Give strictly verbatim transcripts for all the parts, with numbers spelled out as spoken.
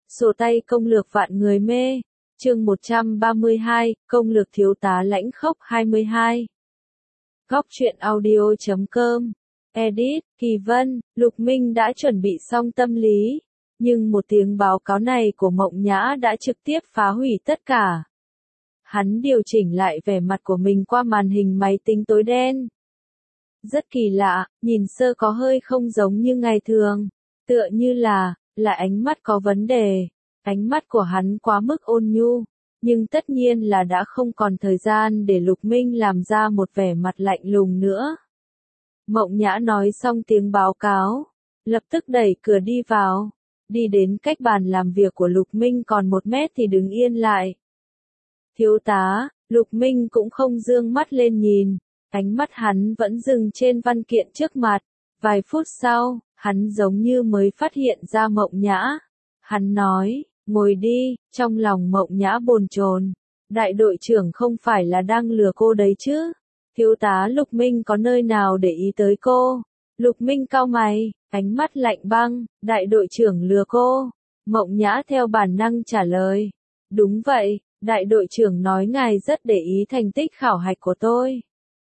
Sổ tay công lược vạn người mê. Chương một trăm ba mươi hai, công lược thiếu tá lãnh khốc hai mươi hai. Góc truyện audio chấm com. Edit, Kỳ Vân, Lục Minh đã chuẩn bị xong tâm lý. Nhưng một tiếng báo cáo này của Mộng Nhã đã trực tiếp phá hủy tất cả. Hắn điều chỉnh lại vẻ mặt của mình qua màn hình máy tính tối đen. Rất kỳ lạ, nhìn sơ có hơi không giống như ngày thường. Tựa như là, là ánh mắt có vấn đề. Ánh mắt của hắn quá mức ôn nhu. Nhưng tất nhiên là đã không còn thời gian để Lục Minh làm ra một vẻ mặt lạnh lùng nữa. Mộng Nhã nói xong tiếng báo cáo. Lập tức đẩy cửa đi vào. Đi đến cách bàn làm việc của Lục Minh còn một mét thì đứng yên lại. Thiếu tá, Lục Minh cũng không dương mắt lên nhìn. Ánh mắt hắn vẫn dừng trên văn kiện trước mặt. Vài phút sau, hắn giống như mới phát hiện ra Mộng Nhã. Hắn nói, ngồi đi, trong lòng Mộng Nhã bồn chồn. Đại đội trưởng không phải là đang lừa cô đấy chứ? Thiếu tá Lục Minh có nơi nào để ý tới cô? Lục Minh cau mày, ánh mắt lạnh băng, đại đội trưởng lừa cô. Mộng Nhã theo bản năng trả lời. Đúng vậy, đại đội trưởng nói ngài rất để ý thành tích khảo hạch của tôi.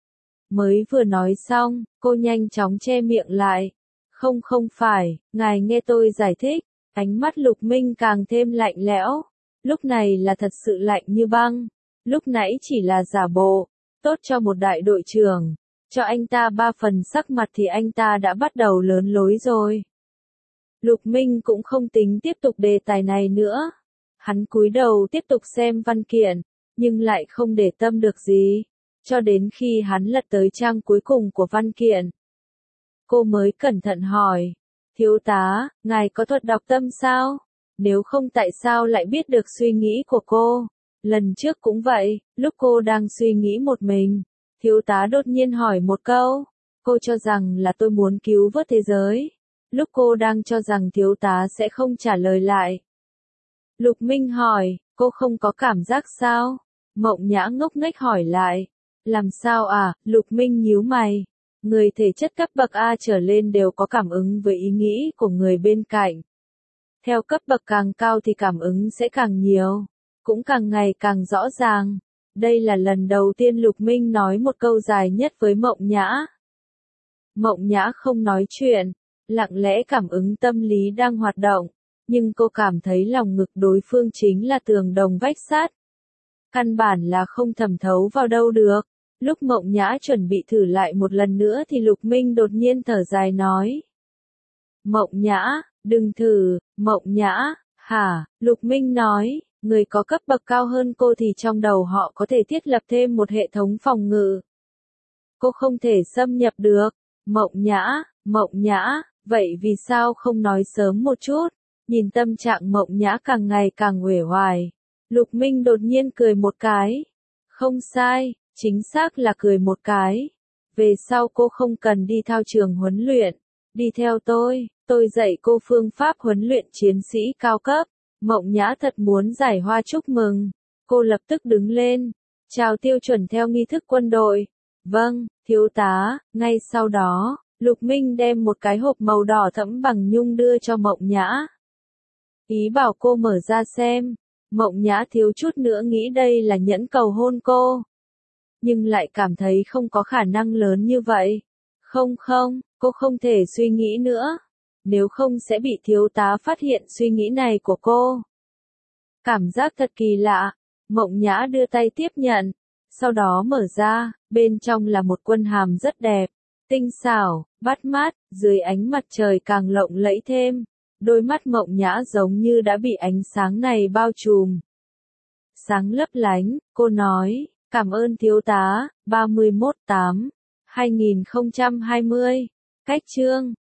Mới vừa nói xong, cô nhanh chóng che miệng lại. Không không phải, ngài nghe tôi giải thích. Ánh mắt Lục Minh càng thêm lạnh lẽo. Lúc này là thật sự lạnh như băng. Lúc nãy chỉ là giả bộ. Tốt cho một đại đội trưởng. Cho anh ta ba phần sắc mặt thì anh ta đã bắt đầu lớn lối rồi. Lục Minh cũng không tính tiếp tục đề tài này nữa. Hắn cúi đầu tiếp tục xem văn kiện. Nhưng lại không để tâm được gì. Cho đến khi hắn lật tới trang cuối cùng của văn kiện. Cô mới cẩn thận hỏi. Thiếu tá, ngài có thuật đọc tâm sao? Nếu không tại sao lại biết được suy nghĩ của cô? Lần trước cũng vậy, lúc cô đang suy nghĩ một mình. Thiếu tá đột nhiên hỏi một câu. Cô cho rằng là tôi muốn cứu vớt thế giới. Lúc cô đang cho rằng thiếu tá sẽ không trả lời lại. Lục Minh hỏi, cô không có cảm giác sao? Mộng Nhã ngốc nghếch hỏi lại. Làm sao à? Lục Minh nhíu mày. Người thể chất cấp bậc A trở lên đều có cảm ứng với ý nghĩ của người bên cạnh. Theo cấp bậc càng cao thì cảm ứng sẽ càng nhiều, cũng càng ngày càng rõ ràng. Đây là lần đầu tiên Lục Minh nói một câu dài nhất với Mộng Nhã. Mộng Nhã không nói chuyện, lặng lẽ cảm ứng tâm lý đang hoạt động, nhưng cô cảm thấy lòng ngực đối phương chính là tường đồng vách sắt. Căn bản là không thẩm thấu vào đâu được. Lúc Mộng Nhã chuẩn bị thử lại một lần nữa thì Lục Minh đột nhiên thở dài nói. Mộng Nhã, đừng thử, Mộng Nhã, hả? Lục Minh nói, người có cấp bậc cao hơn cô thì trong đầu họ có thể thiết lập thêm một hệ thống phòng ngự. Cô không thể xâm nhập được. Mộng Nhã, Mộng Nhã, vậy vì sao không nói sớm một chút? Nhìn tâm trạng Mộng Nhã càng ngày càng uể oải. Lục Minh đột nhiên cười một cái. Không sai. Chính xác là cười một cái. Về sau cô không cần đi thao trường huấn luyện. Đi theo tôi, tôi dạy cô phương pháp huấn luyện chiến sĩ cao cấp. Mộng Nhã thật muốn giải hoa chúc mừng. Cô lập tức đứng lên. Chào tiêu chuẩn theo nghi thức quân đội. Vâng, thiếu tá. Ngay sau đó, Lục Minh đem một cái hộp màu đỏ thẫm bằng nhung đưa cho Mộng Nhã. Ý bảo cô mở ra xem. Mộng Nhã thiếu chút nữa nghĩ đây là nhẫn cầu hôn cô. Nhưng lại cảm thấy không có khả năng lớn như vậy. Không không, cô không thể suy nghĩ nữa. Nếu không sẽ bị thiếu tá phát hiện suy nghĩ này của cô. Cảm giác thật kỳ lạ. Mộng Nhã đưa tay tiếp nhận. Sau đó mở ra, bên trong là một quân hàm rất đẹp. Tinh xảo, bắt mắt, dưới ánh mặt trời càng lộng lẫy thêm. Đôi mắt Mộng Nhã giống như đã bị ánh sáng này bao trùm. Sáng lấp lánh, cô nói. Cảm ơn thiếu tá, ba mươi mốt tám hai nghìn không trăm hai mươi. Cách chương,